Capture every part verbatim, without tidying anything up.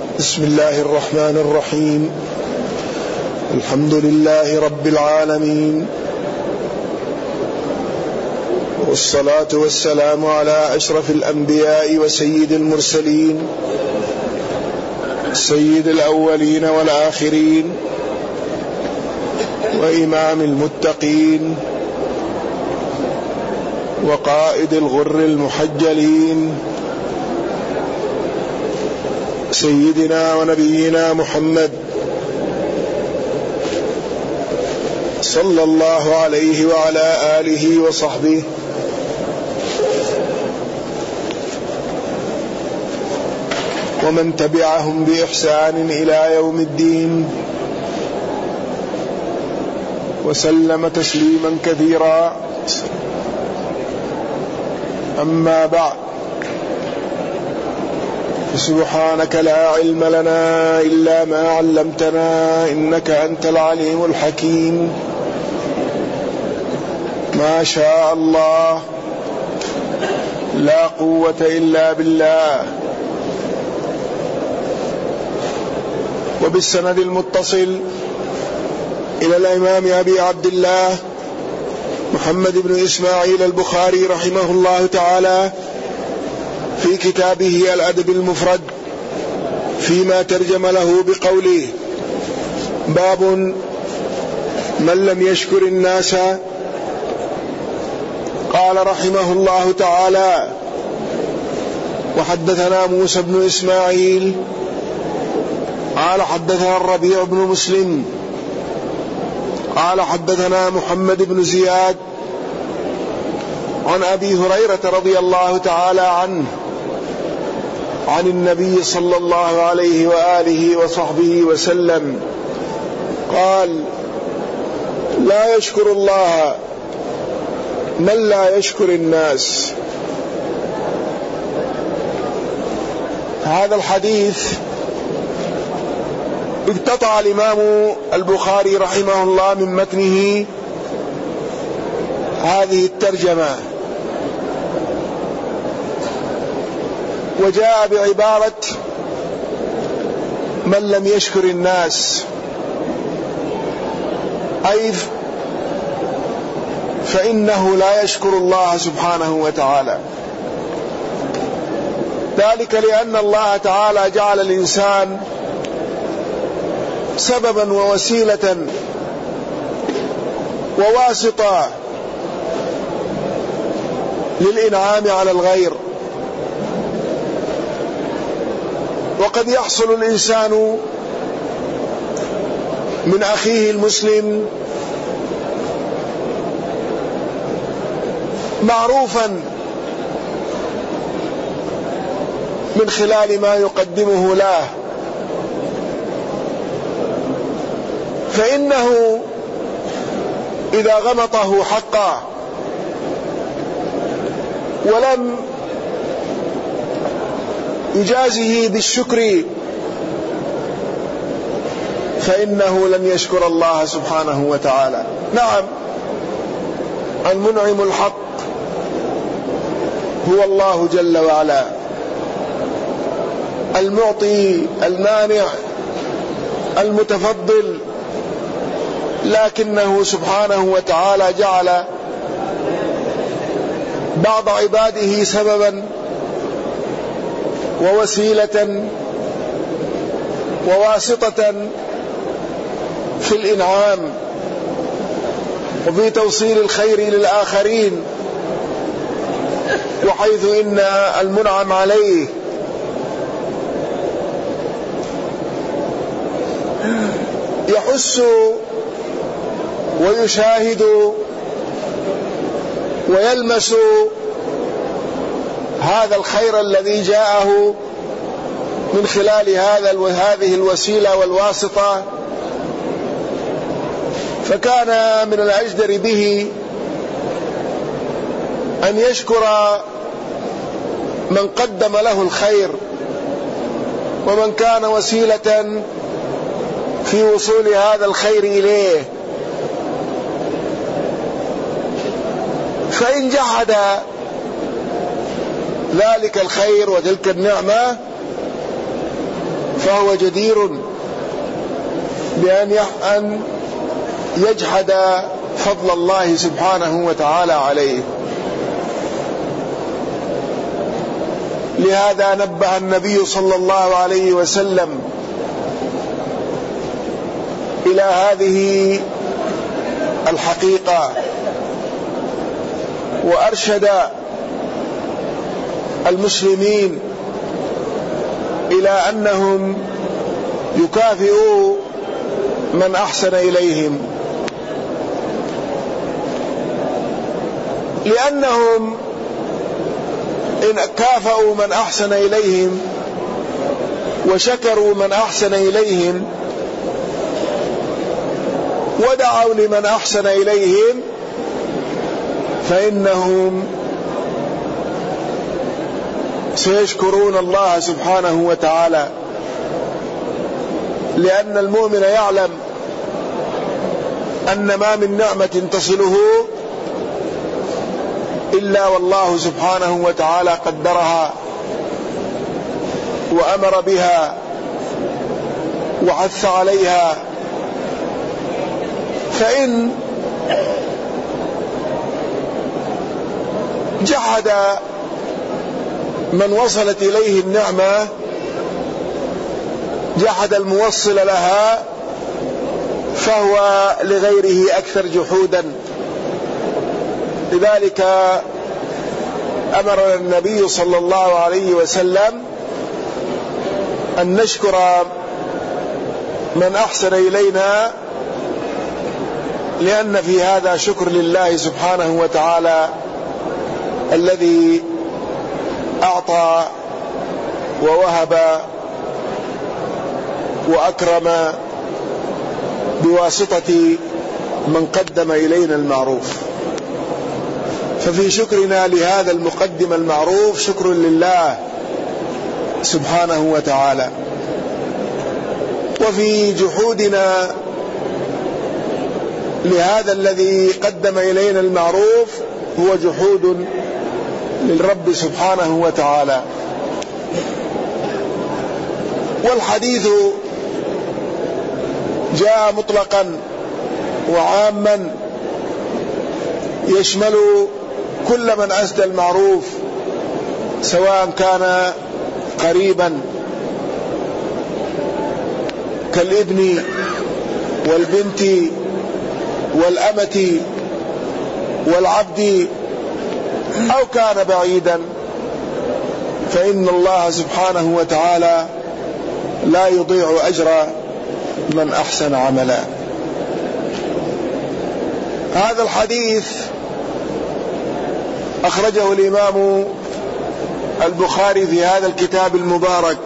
بسم الله الرحمن الرحيم. الحمد لله رب العالمين، والصلاة والسلام على أشرف الأنبياء وسيد المرسلين، سيد الأولين والآخرين، وإمام المتقين، وقائد الغر المحجلين، سيدنا ونبينا محمد صلى الله عليه وعلى آله وصحبه ومن تبعهم بإحسان إلى يوم الدين، وسلم تسليما كثيرا. أما بعد، سبحانك لا علم لنا إلا ما علمتنا إنك أنت العليم الحكيم. ما شاء الله، لا قوة إلا بالله. وبالسند المتصل إلى الإمام أبي عبد الله محمد بن إسماعيل البخاري رحمه الله تعالى في كتابه الأدب المفرد، فيما ترجم له بقوله: باب من لم يشكر الناس. قال رحمه الله تعالى: وحدثنا موسى بن إسماعيل قال حدثنا الربيع بن مسلم قال حدثنا محمد بن زياد عن أبي هريرة رضي الله تعالى عنه عن النبي صلى الله عليه وآله وصحبه وسلم قال: لا يشكر الله من لا يشكر الناس. هذا الحديث اقتطع الإمام البخاري رحمه الله من متنه هذه الترجمة، وجاء بعبارة من لم يشكر الناس، أي فإنه لا يشكر الله سبحانه وتعالى. ذلك لأن الله تعالى جعل الإنسان سببا ووسيلة وواسطة للإنعام على الغير. وقد يحصل الإنسان من أخيه المسلم معروفا من خلال ما يقدمه له، فإنه إذا غمطه حقا ولم يجازه بالشكر فإنه لن يشكر الله سبحانه وتعالى. نعم، المنعم الحق هو الله جل وعلا، المعطي المانع المتفضل، لكنه سبحانه وتعالى جعل بعض عباده سببا ووسيلة وواسطة في الإنعام وفي توصيل الخير للآخرين، وحيث إن المنعم عليه يحس ويشاهد ويلمس هذا الخير الذي جاءه من خلال هذا وهذه الوسيلة والواسطة، فكان من الأجدر به أن يشكر من قدم له الخير ومن كان وسيلة في وصول هذا الخير إليه. فإن جحد ذلك الخير وتلك النعمة فهو جدير بأن أن يجحد فضل الله سبحانه وتعالى عليه. لهذا نبه النبي صلى الله عليه وسلم إلى هذه الحقيقة، وأرشد المسلمين إلى أنهم يكافئوا من أحسن إليهم، لأنهم إن كافأوا من أحسن إليهم وشكروا من أحسن إليهم ودعوا لمن أحسن إليهم فإنهم سيشكرون الله سبحانه وتعالى، لأن المؤمن يعلم أن ما من نعمة تصله إلا والله سبحانه وتعالى قدرها وأمر بها وحث عليها. فإن جحد من وصلت إليه النعمة، جحد الموصل لها، فهو لغيره أكثر جحودا. لذلك أمر النبي صلى الله عليه وسلم أن نشكر من أحسن إلينا، لأن في هذا شكر لله سبحانه وتعالى الذي أعطى ووهب وأكرم بواسطة من قدم إلينا المعروف. ففي شكرنا لهذا المقدم المعروف شكر لله سبحانه وتعالى، وفي جحودنا لهذا الذي قدم إلينا المعروف هو جحود للرب سبحانه وتعالى. والحديث جاء مطلقا وعاما يشمل كل من أسدى المعروف، سواء كان قريبا كالابن والبنت والأمة والعبد، أو كان بعيدا، فإن الله سبحانه وتعالى لا يضيع أجر من أحسن عملا. هذا الحديث أخرجه الإمام البخاري في هذا الكتاب المبارك،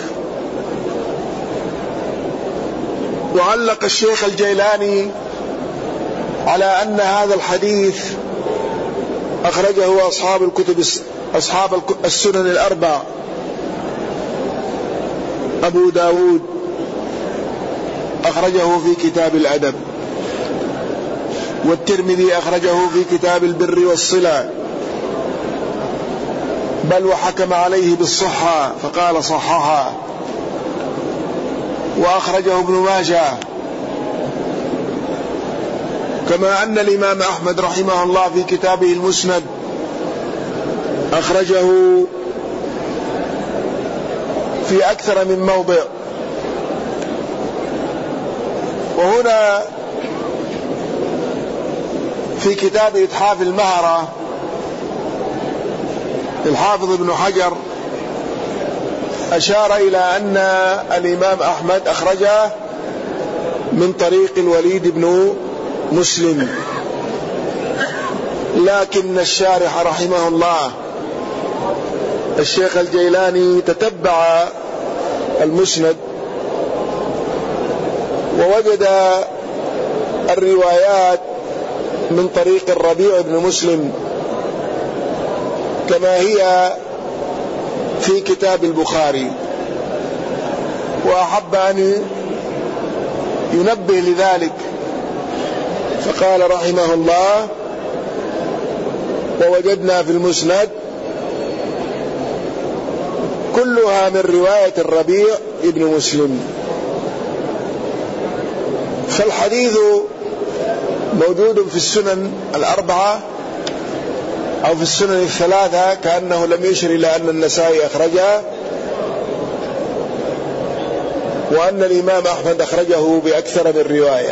وعلق الشيخ الجيلاني على أن هذا الحديث أخرجه أصحاب الكتب أصحاب السنن الأربع: أبو داود أخرجه في كتاب الأدب، والترمذي أخرجه في كتاب البر والصلة، بل وحكم عليه بالصحة فقال صححها، وأخرجه ابن ماجه، كما أن الإمام أحمد رحمه الله في كتابه المسند أخرجه في أكثر من موضع. وهنا في كتاب إتحاف المهرة الحافظ ابن حجر أشار إلى أن الإمام أحمد أخرجه من طريق الوليد بن مسلم، لكن الشارح رحمه الله الشيخ الجيلاني تتبع المسند ووجد الروايات من طريق الربيع بن مسلم كما هي في كتاب البخاري، وأحب أن ينبه لذلك فقال رحمه الله: ووجدنا في المسند كلها من رواية الربيع ابن مسلم. فالحديث موجود في السنن الأربعة أو في السنن الثلاثة، كأنه لم يشر إلى أن النسائي أخرجها وأن الإمام أحمد أخرجه بأكثر من رواية.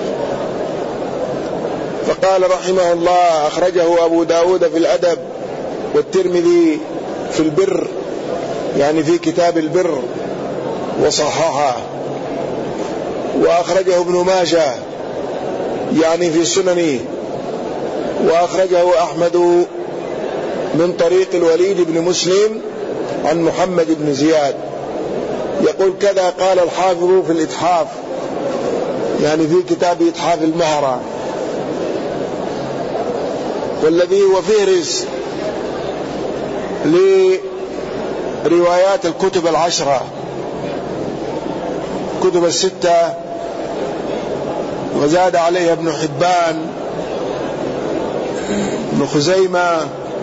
فقال رحمه الله: أخرجه أبو داود في الأدب، والترمذي في البر، يعني في كتاب البر، وصححه. وأخرجه ابن ماجه يعني في سننه، وأخرجه أحمد من طريق الوليد بن مسلم عن محمد بن زياد. يقول كذا قال الحافظ في الإتحاف، يعني في كتاب إتحاف المهرة، والذي هو فهرس لروايات الكتب العشرة، كتب الستة، وزاد عليها ابن حبان، ابن خزيمة،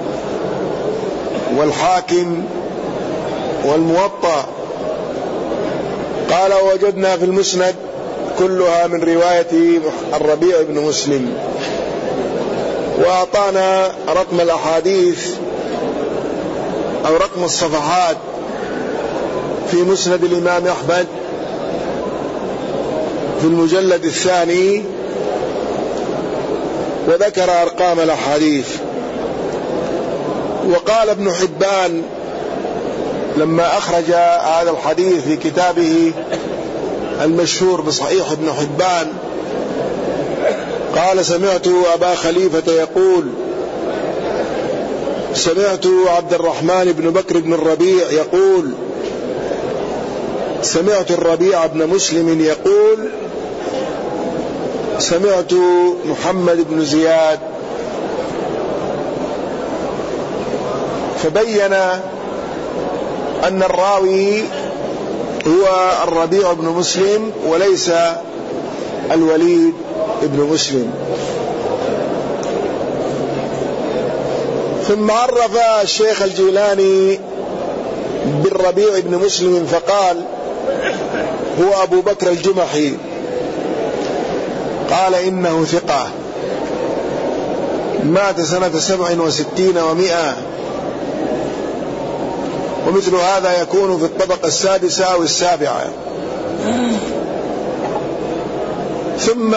والحاكم، والموطأ. قال: وجدنا في المسند كلها من رواية الربيع بن مسلم. وأعطانا رقم الأحاديث أو رقم الصفحات في مسند الإمام أحمد في المجلد الثاني، وذكر أرقام الأحاديث. وقال ابن حبان لما أخرج هذا الحديث في كتابه المشهور بصحيح ابن حبان، قال: سمعت أبا خليفة يقول، سمعت عبد الرحمن بن بكر بن الربيع يقول، سمعت الربيع بن مسلم يقول، سمعت محمد بن زياد. فبين أن الراوي هو الربيع بن مسلم وليس الوليد بن مسلم. ثم عرف الشيخ الجيلاني بالربيع بن مسلم فقال: هو أبو بكر الجمحي. قال: إنه ثقة، مات سنة سبع وستين ومئة، ومثل هذا يكون في الطبقة السادسة أو السابعة. ثم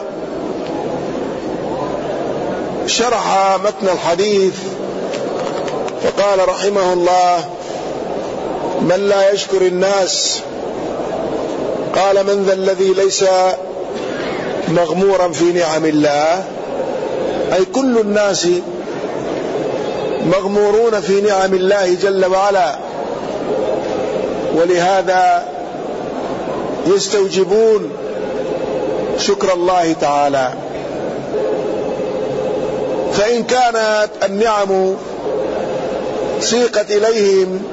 شرح متن الحديث فقال رحمه الله: من لا يشكر الناس. قال: من ذا الذي ليس مغمورا في نعم الله؟ أي كل الناس مغمورون في نعم الله جل وعلا، ولهذا يستوجبون شكر الله تعالى. فإن كانت النعم سيقت إليهم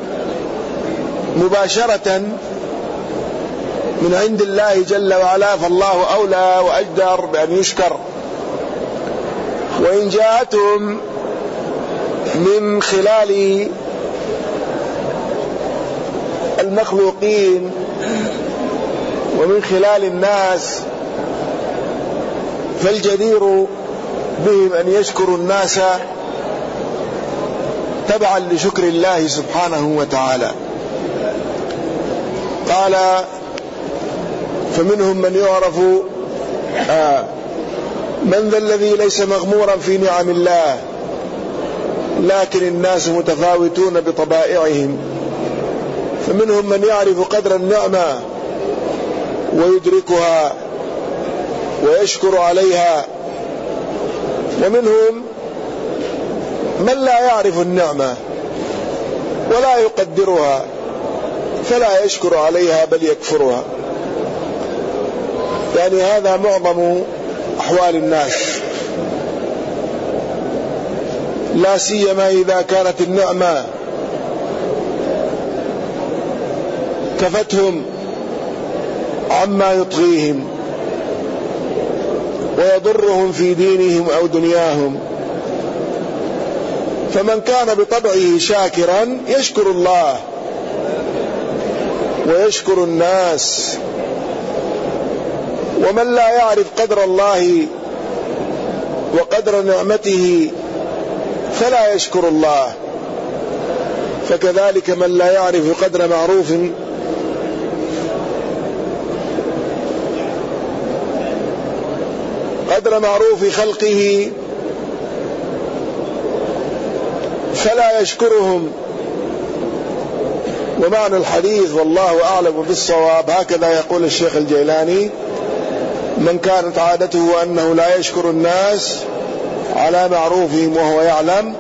مباشرة من عند الله جل وعلا فالله أولى وأجدر بأن يشكر. وإن جاءتهم من خلال المخلوقين ومن خلال الناس فالجدير بهم أن يشكروا الناس تبعا لشكر الله سبحانه وتعالى. قال: فمنهم من يعرف آه من ذا الذي ليس مغمورا في نعم الله، لكن الناس متفاوتون بطبائعهم، فمنهم من يعرف قدر النعمة ويدركها ويشكر عليها، ومنهم من لا يعرف النعمة ولا يقدرها فلا يشكر عليها بل يكفرها. يعني هذا معظم أحوال الناس، لا سيما إذا كانت النعمة كفتهم عما يطغيهم ويضرهم في دينهم أو دنياهم. فمن كان بطبعه شاكرا يشكر الله، ويشكر الناس. ومن لا يعرف قدر الله وقدر نعمته فلا يشكر الله. فكذلك من لا يعرف قدر معروف قدر معروف خلقه فلا يشكرهم. ومعنى الحديث والله أعلم بالصواب هكذا يقول الشيخ الجيلاني: من كانت عادته أنه لا يشكر الناس على معروفهم وهو يعلم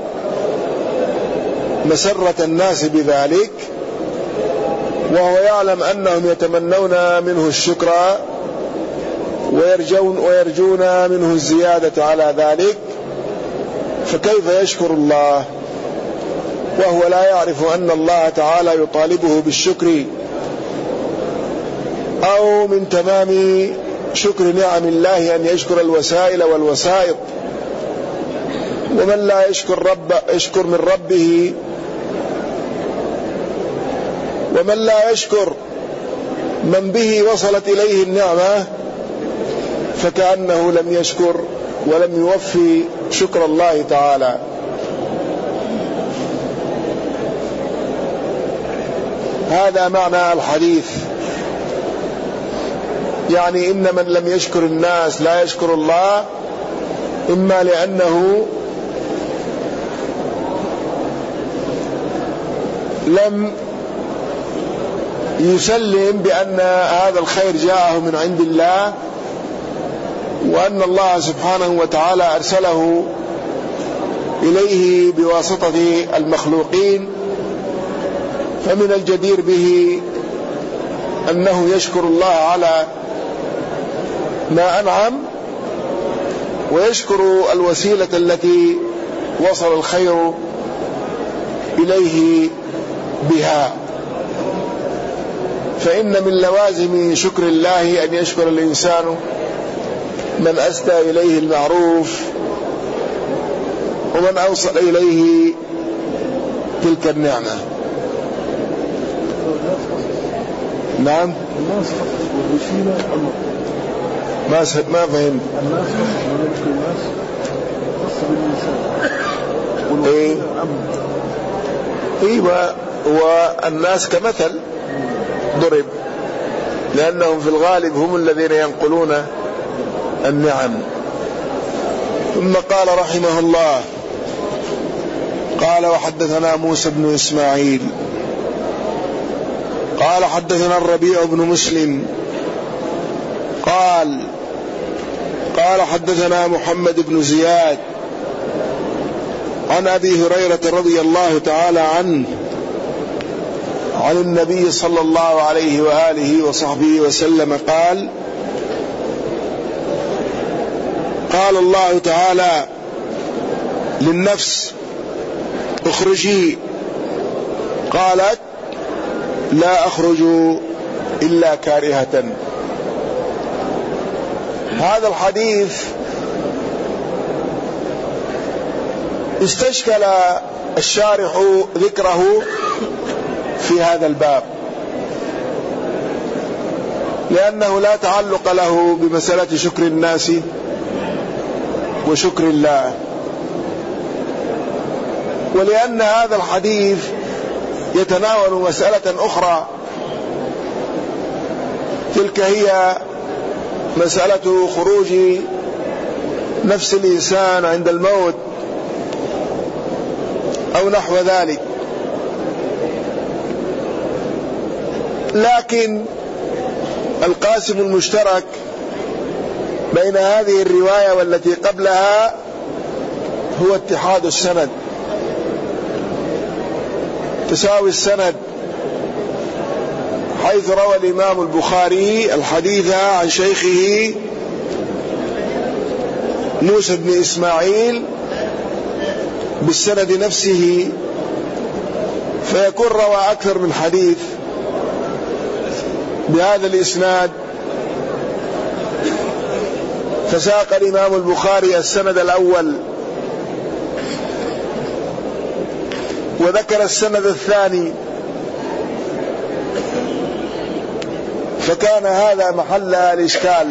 مسرة الناس بذلك، وهو يعلم أنهم يتمنون منه الشكر ويرجون, ويرجون منه الزيادة على ذلك، فكيف يشكر الله وهو لا يعرف أن الله تعالى يطالبه بالشكر، أو من تمام شكر نعم الله أن يشكر الوسائل والوسائط. ومن لا يشكر رب يشكر من ربه، ومن لا يشكر من به وصلت إليه النعمة فكأنه لم يشكر ولم يوفي شكر الله تعالى. هذا معنى الحديث، يعني إن من لم يشكر الناس لا يشكر الله، إما لأنه لم يسلم بأن هذا الخير جاءه من عند الله، وأن الله سبحانه وتعالى أرسله إليه بواسطة المخلوقين، فمن الجدير به أنه يشكر الله على ما أنعم، ويشكر الوسيلة التي وصل الخير إليه بها. فإن من لوازم شكر الله أن يشكر الإنسان من أسدى إليه المعروف ومن أوصل إليه تلك النعمة. نعم، ما ما فهم. إيه إيه والناس كمثل ضرب، لأنهم في الغالب هم الذين ينقلون النعم. ثم قال رحمه الله: قال وحدثنا موسى بن إسماعيل قال حدثنا الربيع بن مسلم قال قال حدثنا محمد بن زياد عن أبي هريرة رضي الله تعالى عنه عن النبي صلى الله عليه وآله وصحبه وسلم قال: قال الله تعالى للنفس: اخرجي. قالت: لا أخرج إلا كارهة. هذا الحديث استشكل الشارح ذكره في هذا الباب، لأنه لا تعلق له بمسألة شكر الناس وشكر الله، ولأن هذا الحديث يتناول مسألة أخرى، تلك هي مسألة خروج نفس الإنسان عند الموت أو نحو ذلك. لكن القاسم المشترك بين هذه الرواية والتي قبلها هو اتحاد السند، تساوي السند، حيث روى الإمام البخاري الحديث عن شيخه موسى بن إسماعيل بالسند نفسه، فيكون روى أكثر من حديث بهذا الإسناد. فساق الإمام البخاري السند الأول وذكر السند الثاني، فكان هذا محل الإشكال.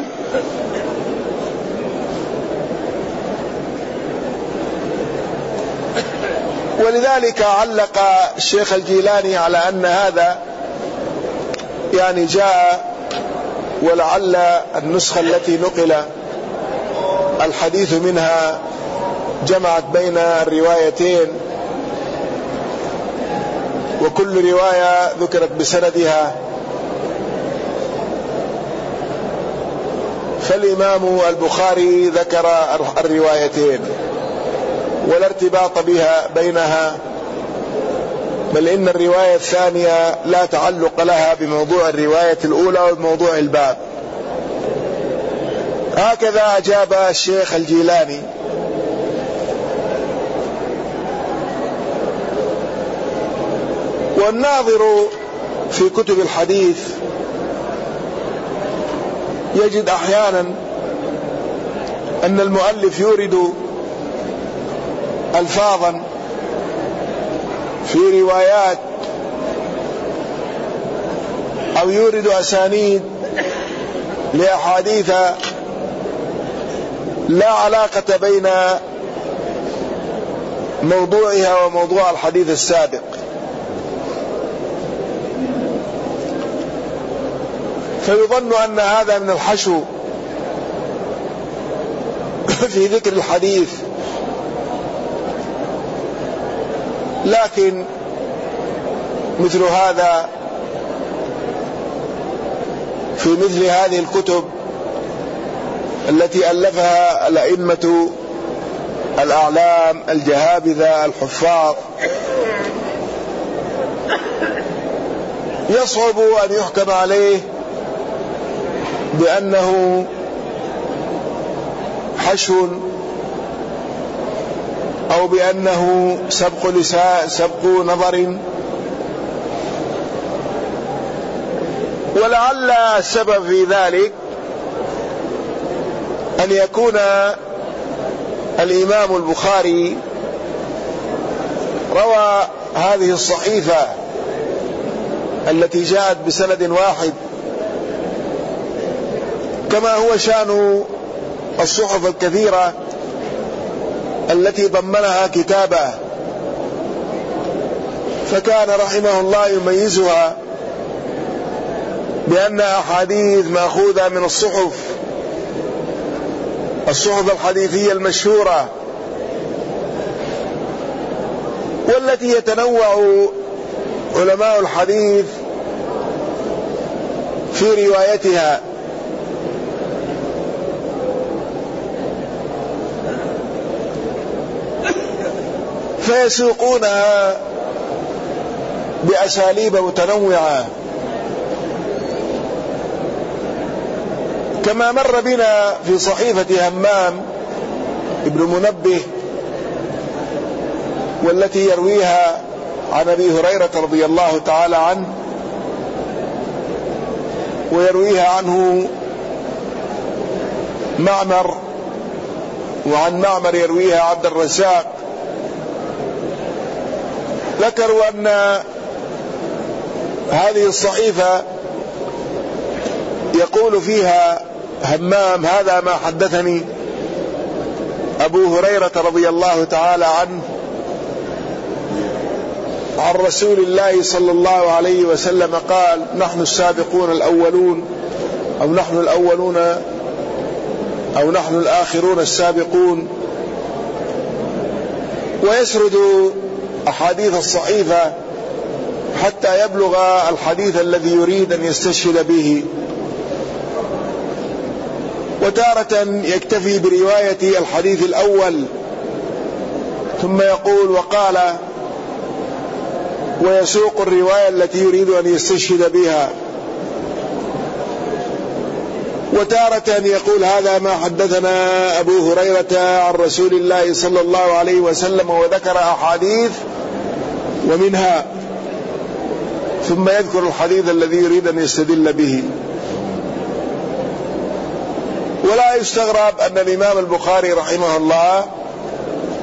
ولذلك علق الشيخ الجيلاني على أن هذا يعني جاء، ولعل النسخة التي نقل الحديث منها جمعت بين الروايتين، وكل رواية ذكرت بسندها، فالإمام البخاري ذكر الروايتين ولا ارتباط بها بينها، بل إن الرواية الثانية لا تعلق لها بموضوع الرواية الأولى وبموضوع الباب. هكذا أجاب الشيخ الجيلاني. والناظر في كتب الحديث يجد أحيانا أن المؤلف يورد ألفاظا في روايات أو يورد أسانيد لأحاديث لا علاقة بين موضوعها وموضوع الحديث السابق، فيظن أن هذا من الحشو في ذكر الحديث، لكن مثل هذا في مثل هذه الكتب التي ألفها الأئمة الأعلام الجهابذة الحفاظ يصعب أن يحكم عليه بأنه حشو أو بأنه سبق لسان سبق نظر. ولعل السبب في ذلك أن يكون الإمام البخاري روى هذه الصحيفة التي جاءت بسند واحد كما هو شأن الصحف الكثيرة التي ضمنها كتابه، فكان رحمه الله يميزها بأن أحاديث مأخوذة من الصحف الصحف الحديثية المشهورة والتي يتنوع علماء الحديث في روايتها، فيسوقونها بأساليب متنوعة. كما مر بنا في صحيفة همام ابن منبه والتي يرويها عن أبي هريرة رضي الله تعالى عنه، ويرويها عنه معمر، وعن معمر يرويها عبد الرزاق. ذكروا أن هذه الصحيفة يقول فيها همام: هذا ما حدثني أبو هريرة رضي الله تعالى عنه عن رسول الله صلى الله عليه وسلم قال: نحن السابقون الأولون، أو نحن الأولون، أو نحن الآخرون السابقون. ويسرد أحاديث الصحيفة حتى يبلغ الحديث الذي يريد أن يستشهد به. وتارة يكتفي برواية الحديث الأول ثم يقول وقال، ويسوق الرواية التي يريد أن يستشهد بها. وتارة يقول: هذا ما حدثنا أبو هريرة عن رسول الله صلى الله عليه وسلم، وذكر أحاديث ومنها، ثم يذكر الحديث الذي يريد أن يستدل به. ولا يستغرب أن الإمام البخاري رحمه الله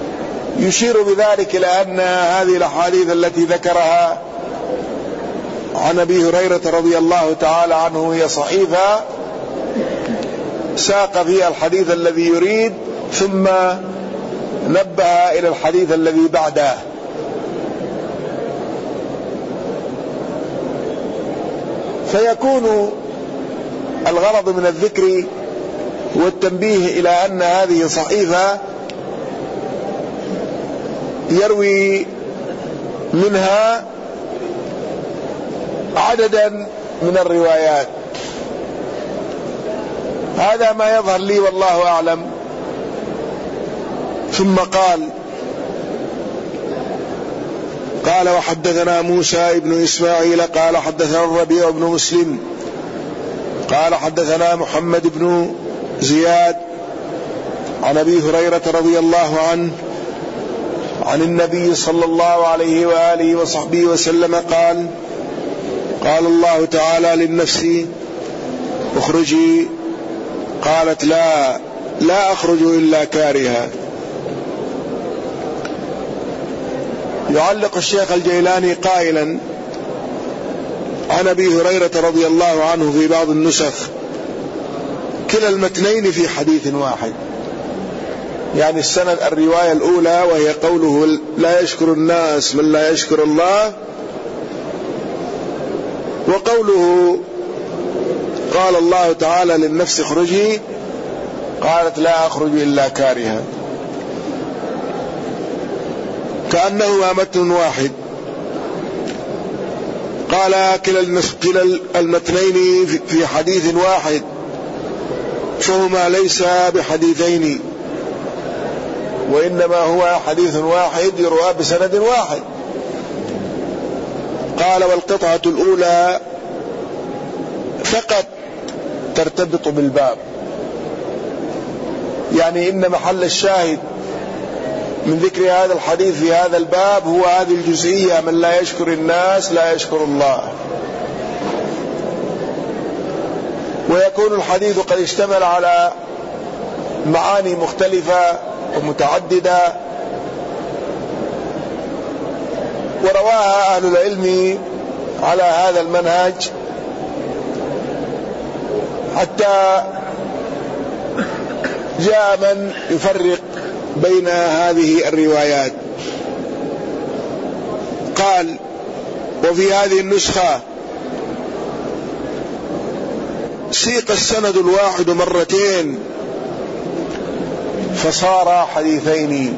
يشير بذلك إلى أن هذه الأحاديث التي ذكرها عن أبي هريرة رضي الله تعالى عنه هي صحيفة ساق فيها الحديث الذي يريد ثم نبه إلى الحديث الذي بعده. فيكون الغرض من الذكر والتنبيه إلى أن هذه صحيفة يروي منها عددا من الروايات. هذا ما يظهر لي والله أعلم. ثم قال قال وحدثنا موسى بن إسماعيل قال حدثنا الربيع بن مسلم قال حدثنا محمد بن زياد عن أبي هريرة رضي الله عنه عن النبي صلى الله عليه وآله وصحبه وسلم قال قال الله تعالى للنفس اخرجي قالت لا لا أخرج إلا كارها. يعلق الشيخ الجيلاني قائلا عن أبي هريرة رضي الله عنه في بعض النسخ كلا المتنين في حديث واحد، يعني السند الرواية الأولى وهي قوله لا يشكر الناس من لا يشكر الله، وقوله قال الله تعالى للنفس اخرجي قالت لا أخرج إلا كارها، كأنهما متن واحد. قال كلا المتنين في حديث واحد فهما ليس بحديثين وإنما هو حديث واحد يروى بسند واحد. قال والقطعة الأولى فقط ترتبط بالباب، يعني إن محل الشاهد من ذكر هذا الحديث في هذا الباب هو هذه الجزئية من لا يشكر الناس لا يشكر الله. ويكون الحديث قد اشتمل على معاني مختلفة ومتعددة ورواها أهل العلم على هذا المنهج حتى جاء من يفرق بين هذه الروايات. قال وفي هذه النسخة سيق السند الواحد مرتين فصار حديثين،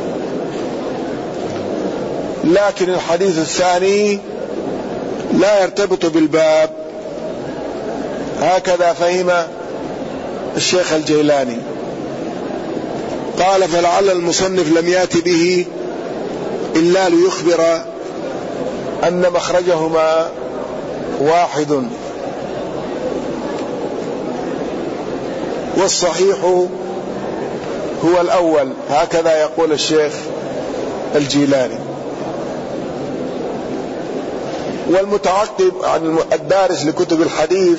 لكن الحديث الثاني لا يرتبط بالباب، هكذا فهم الشيخ الجيلاني. قال فلعل المصنف لم يأت به إلا ليخبر أن مخرجهما واحد، والصحيح هو الأول، هكذا يقول الشيخ الجيلاني. والمتعقب عن الدارس لكتب الحديث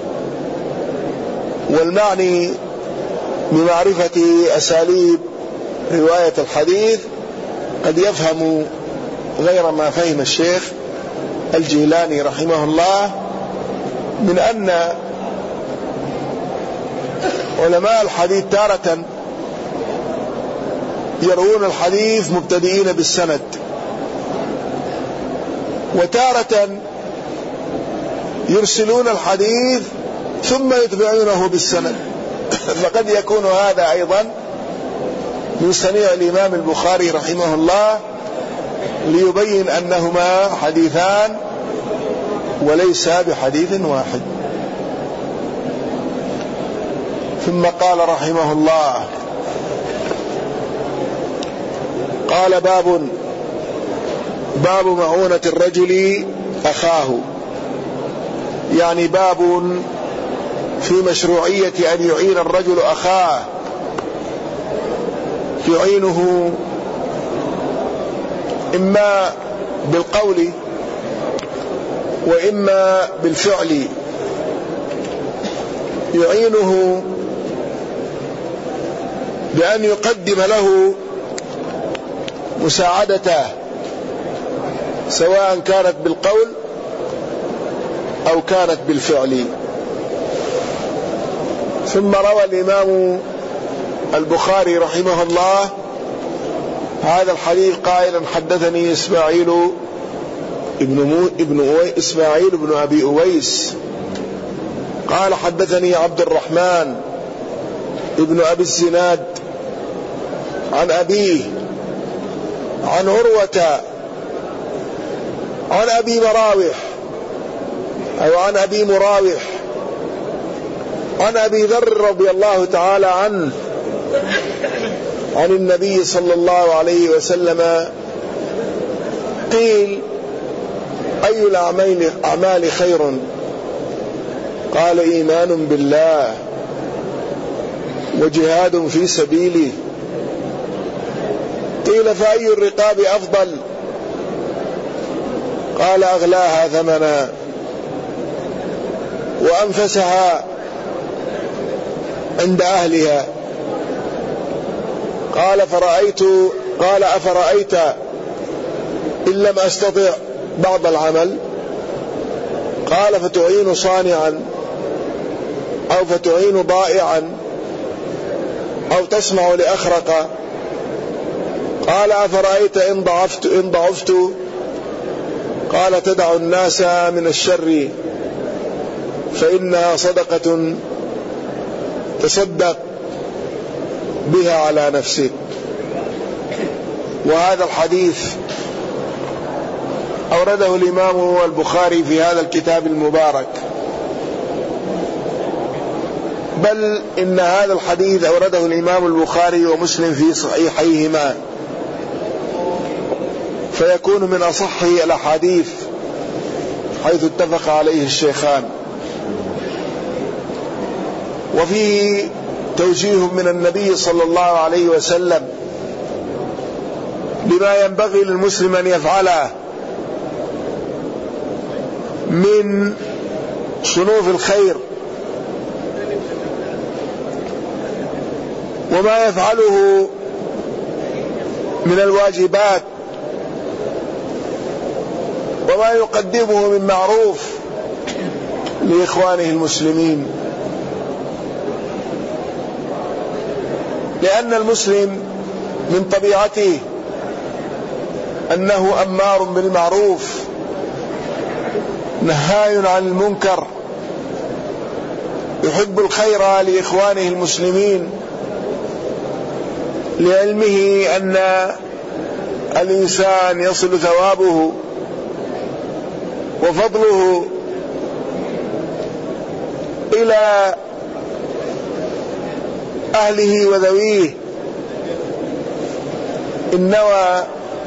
والمعني بمعرفة أساليب رواية الحديث قد يفهم غير ما فهم الشيخ الجيلاني رحمه الله، من أن علماء الحديث تارة يروون الحديث مبتدئين بالسند، وتارة يرسلون الحديث ثم يتبعونه بالسند. فقد يكون هذا أيضا من صنيع الإمام البخاري رحمه الله ليبين أنهما حديثان وليس بحديث واحد. ثم قال رحمه الله قال باب باب معونة الرجل أخاه، يعني باب في مشروعية أن يعين الرجل أخاه، يعينه إما بالقول وإما بالفعل، يعينه بأن يقدم له مساعدته سواء كانت بالقول أو كانت بالفعل. ثم روى الإمام البخاري رحمه الله هذا الحديث قائلا: حدثني إسماعيل ابن, مو ابن أوي إسماعيل بن أبي أويس قال: حدثني عبد الرحمن ابن أبي الزناد عن أبيه عن عروة عن أبي مراوح أو عن أبي مراوح عن أبي ذر رضي الله تعالى عنه عن النبي صلى الله عليه وسلم قيل: أي الأعمال خير؟ قال: إيمان بالله وجهاد في سبيله. قيل: فأي الرقاب أفضل؟ قال: أغلاها ثمنا وأنفسها عند أهلها. قال: فرأيت قال أفرأيت إن لم أستطع بعض العمل؟ قال: فتعين صانعا أو فتعين ضائعا أو تسمع لأخرق؟ قال: أفرأيت إن ضعفت إن ضعفت؟ قال: تدع الناس من الشر فإنها صدقة تصدق بها على نفسك. وهذا الحديث أورده الإمام البخاري في هذا الكتاب المبارك، بل إن هذا الحديث أورده الإمام البخاري ومسلم في صحيحيهما، فيكون من أصح الأحاديث حيث اتفق عليه الشيخان. وفيه توجيه من النبي صلى الله عليه وسلم لما ينبغي للمسلم أن يفعله من صنوف الخير، وما يفعله من الواجبات، وما يقدمه من معروف لإخوانه المسلمين. لأن المسلم من طبيعته أنه أمار بالمعروف نهاي عن المنكر، يحب الخير لإخوانه المسلمين، لعلمه أن الإنسان يصل ثوابه وفضله إلى أهله وذويه إن نوى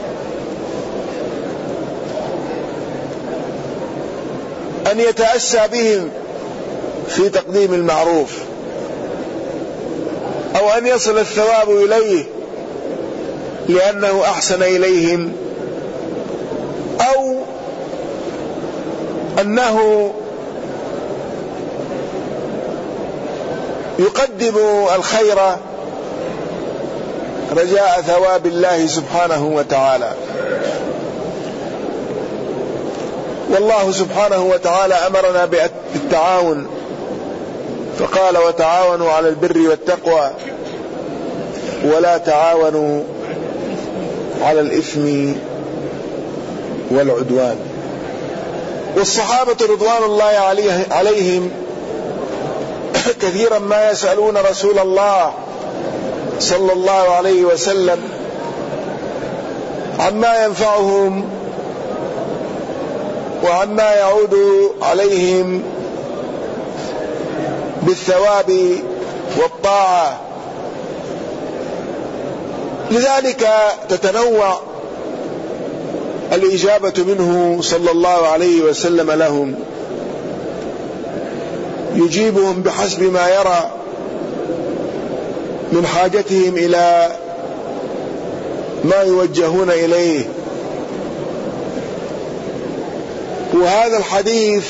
أن يتأسى بهم في تقديم المعروف، أو أن يصل الثواب إليه لأنه أحسن إليهم، أو أنه يقدم الخير رجاء ثواب الله سبحانه وتعالى. والله سبحانه وتعالى أمرنا بالتعاون، فقال: وتعاونوا على البر والتقوى ولا تعاونوا على الإثم والعدوان. والصحابة رضوان الله عليهم كثيرا ما يسألون رسول الله صلى الله عليه وسلم عما ينفعهم وعما يعود عليهم بالثواب والطاعة، لذلك تتنوع الإجابة منه صلى الله عليه وسلم لهم، يجيبهم بحسب ما يرى من حاجتهم إلى ما يوجهون إليه. وهذا الحديث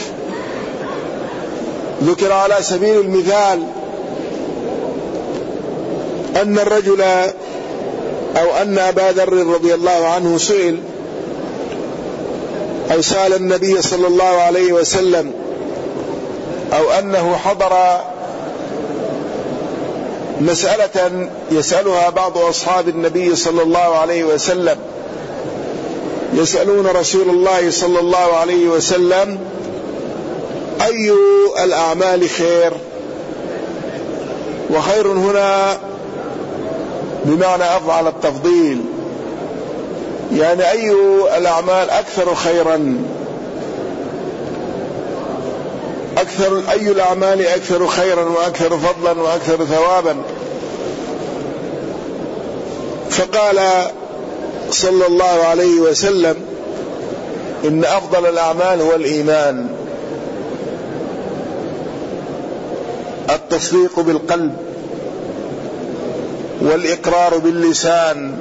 ذكر على سبيل المثال أن الرجل أو أن أبا ذر رضي الله عنه سئل أو سأل النبي صلى الله عليه وسلم أو أنه حضر مسألة يسألها بعض أصحاب النبي صلى الله عليه وسلم، يسألون رسول الله صلى الله عليه وسلم أي الأعمال خير، وخير هنا بمعنى أفعل التفضيل، يعني أي الأعمال أكثر خيرا، أكثر أي الأعمال أكثر خيرا وأكثر فضلا وأكثر ثوابا. فقال صلى الله عليه وسلم إن أفضل الأعمال هو الإيمان، التصديق بالقلب والإقرار باللسان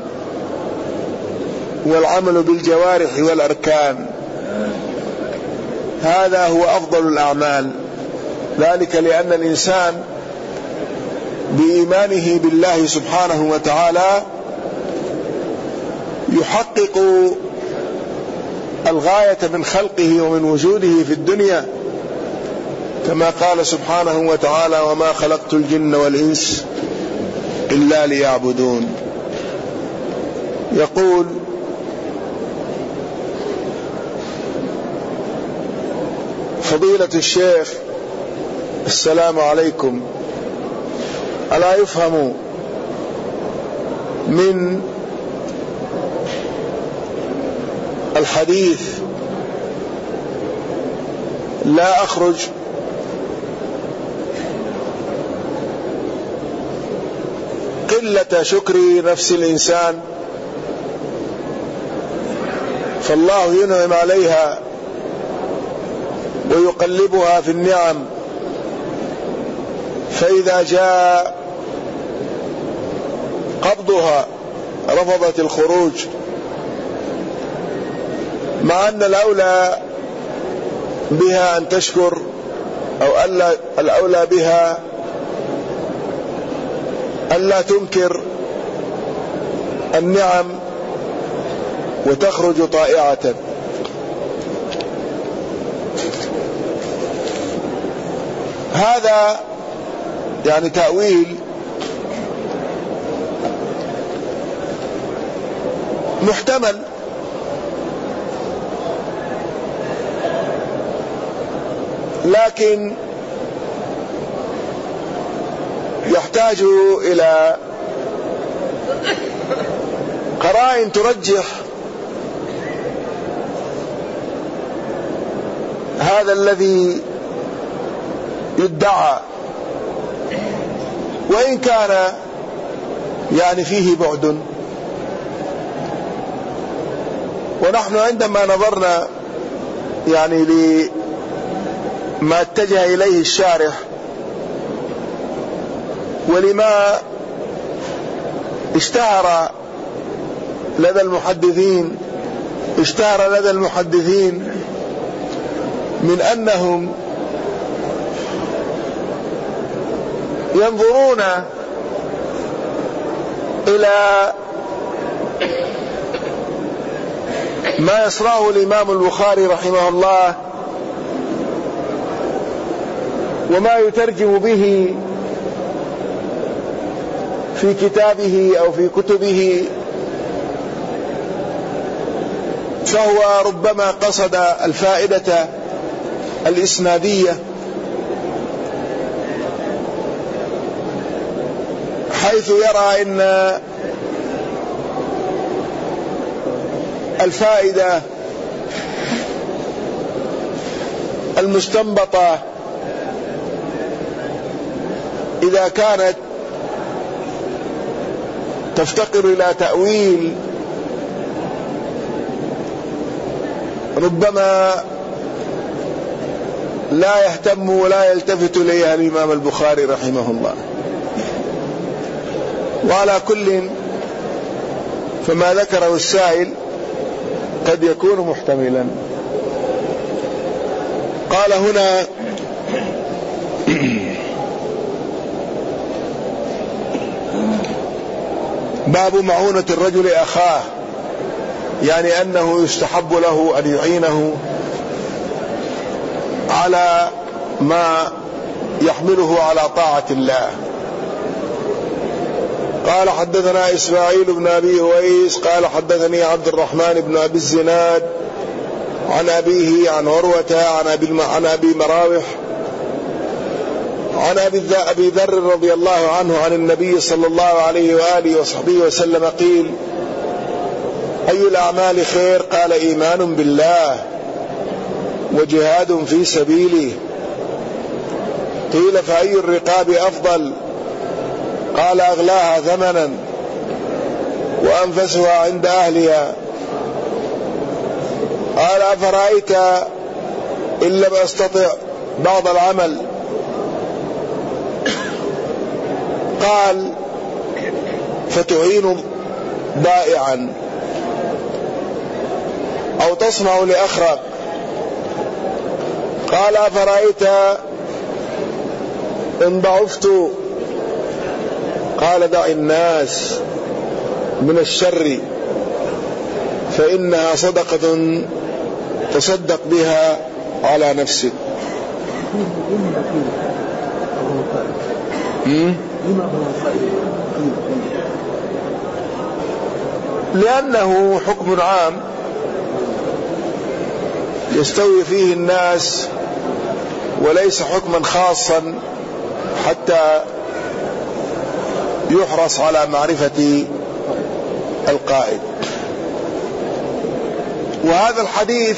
والعمل بالجوارح والأركان، هذا هو أفضل الأعمال. ذلك لأن الإنسان بإيمانه بالله سبحانه وتعالى يحقق الغاية من خلقه ومن وجوده في الدنيا، كما قال سبحانه وتعالى وما خلقت الجن والإنس إلا ليعبدون. يقول فضيلة الشيخ السلام عليكم، ألا يفهم من الحديث لا أخرج قلة شكر نفس الإنسان، فالله ينعم عليها ويقلبها في النعم، فإذا جاء قبضها رفضت الخروج، مع أن الأولى بها أن تشكر، أو ألا الأولى بها ألا تنكر النعم وتخرج طائعة. هذا يعني تأويل محتمل، لكن يحتاج إلى قرائن ترجح هذا الذي يدعى، وإن كان يعني فيه بعد. ونحن عندما نظرنا يعني لما اتجه إليه الشارح ولما اشتهر لدى المحدثين اشتهر لدى المحدثين من أنهم ينظرون إلى ما يصنعه الإمام البخاري رحمه الله وما يترجم به في كتابه أو في كتبه، فهو ربما قصد الفائدة الإسنادية، حيث يرى أن الفائدة المستنبطة إذا كانت تفتقر إلى تأويل ربما لا يهتم ولا يلتفت إليها الإمام البخاري رحمه الله. وعلى كل فما ذكره السائل قد يكون محتملا. قال هنا باب معونة الرجل أخاه، يعني أنه يستحب له أن يعينه على ما يحمله على طاعة الله. قال حدثنا إسماعيل بن أبي هويس قال حدثني عبد الرحمن بن أبي الزناد عن أبيه عن عروة عن أبي, عن أبي مراوح عن أبي ذر رضي الله عنه عن النبي صلى الله عليه وآله وصحبه وسلم قيل: أي الأعمال خير؟ قال: إيمان بالله وجهاد في سبيله. قيل: فأي الرقاب أفضل؟ قال: أغلاها ثمنا وأنفسها عند أهلها. قال: أفرأيت إن لم أستطع بعض العمل؟ قال: فتعين ضائعا أو تصنع لأخرق. قال: أفرأيت إن ضعفت؟ قال: دع الناس من الشر فإنها صدقة تصدق بها على نفسك. لأنه حكم عام يستوي فيه الناس وليس حكما خاصا حتى يحرص على معرفة القائد. وهذا الحديث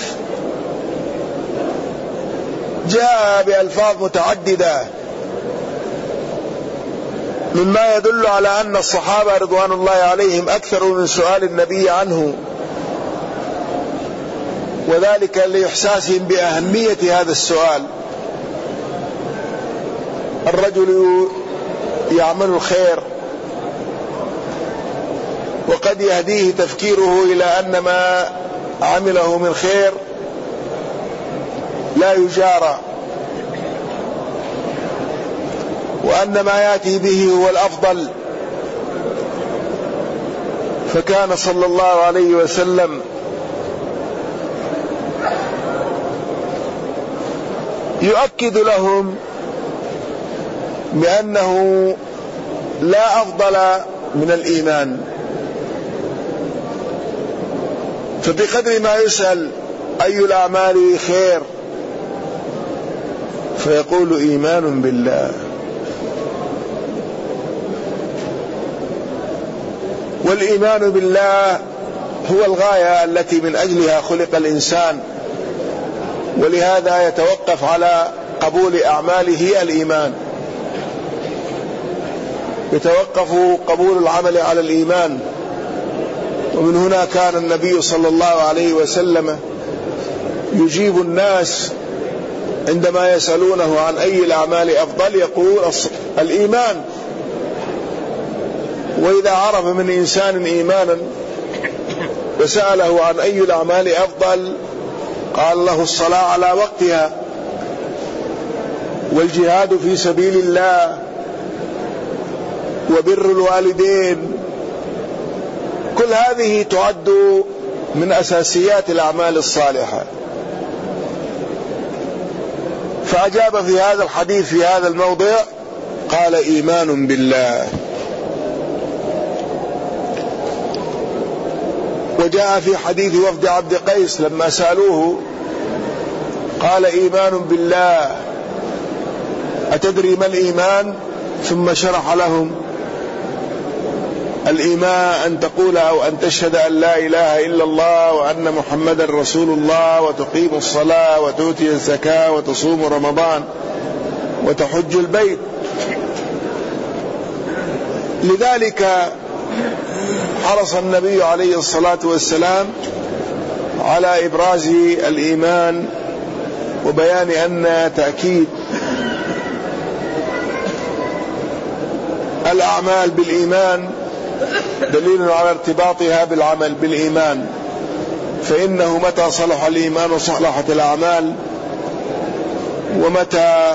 جاء بألفاظ متعددة مما يدل على أن الصحابة رضوان الله عليهم أكثروا من سؤال النبي عنه، وذلك لإحساسهم بأهمية هذا السؤال. الرجل يعمل الخير وقد يهديه تفكيره إلى أن ما عمله من خير لا يجارى، وأن ما يأتي به هو الأفضل. فكان صلى الله عليه وسلم يؤكد لهم بأنه لا أفضل من الإيمان. فبقدر ما يسأل أي الأعمال خير فيقول: إيمان بالله. والإيمان بالله هو الغاية التي من أجلها خلق الإنسان، ولهذا يتوقف على قبول أعماله الإيمان، يتوقف قبول العمل على الإيمان. ومن هنا كان النبي صلى الله عليه وسلم يجيب الناس عندما يسألونه عن أي الأعمال أفضل يقول: الإيمان. وإذا عرف من إنسان إيمانا وسأله عن أي الأعمال أفضل قال له: الصلاة على وقتها، والجهاد في سبيل الله، وبر الوالدين. كل هذه تعد من أساسيات الأعمال الصالحة. فأجاب في هذا الحديث في هذا الموضع قال: إيمان بالله. وجاء في حديث وفد عبد قيس لما سألوه قال: إيمان بالله. أتدري ما الإيمان؟ ثم شرح لهم: الإيمان أن تقول أو أن تشهد أن لا إله إلا الله وأن محمدا رسول الله، وتقيم الصلاة، وتؤتي الزكاة، وتصوم رمضان، وتحج البيت. لذلك حرص النبي عليه الصلاة والسلام على إبراز الإيمان وبيان أن تأكيد الأعمال بالإيمان دليل على ارتباطها بالعمل بالإيمان، فإنه متى صلح الإيمان صلحت الأعمال، ومتى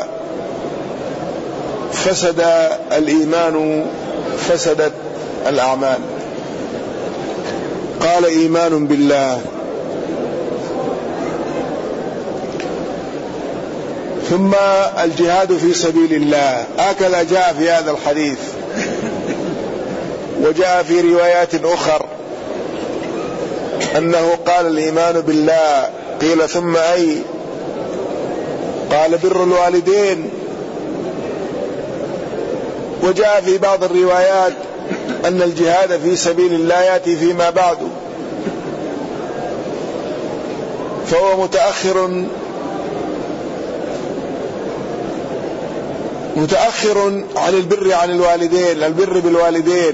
فسد الإيمان فسدت الأعمال. قال: إيمان بالله. ثم الجهاد في سبيل الله، هكذا جاء في هذا الحديث. وجاء في روايات أخر أنه قال الإيمان بالله، قيل ثم أي؟ قال بر الوالدين. وجاء في بعض الروايات أن الجهاد في سبيل الله يأتي فيما بعد، فهو متأخر متأخر عن البر عن الوالدين، البر بالوالدين،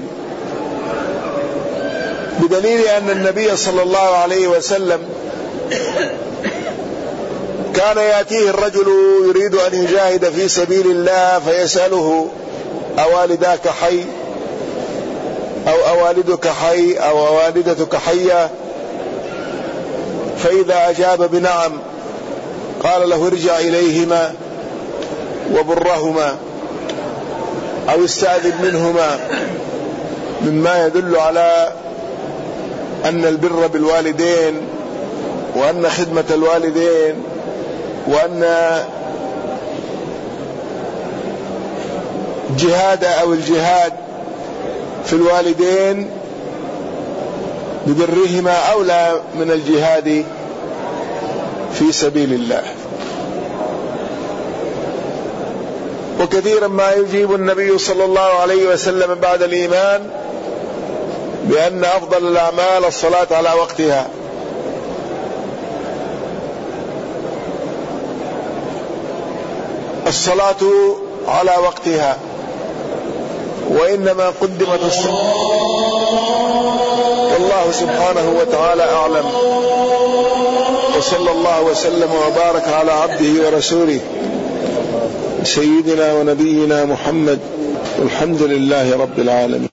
بدليل أن النبي صلى الله عليه وسلم كان يأتيه الرجل يريد أن يجاهد في سبيل الله فيسأله أوالداك حي أو أوالدك حي أو أوالدتك حية، فإذا أجاب بنعم قال له ارجع إليهما وبرهما أو استأذن منهما، مما يدل على أن البر بالوالدين وأن خدمة الوالدين وأن جهاد أو الجهاد في الوالدين ببرهما أولى من الجهاد في سبيل الله. وكثيرا ما يجيب النبي صلى الله عليه وسلم بعد الإيمان بأن أفضل الأعمال الصلاة على وقتها، الصلاة على وقتها، وإنما قدمت الصلاة. والله سبحانه وتعالى أعلم، وصلى الله وسلم وبارك على عبده ورسوله سيدنا ونبينا محمد، والحمد لله رب العالمين.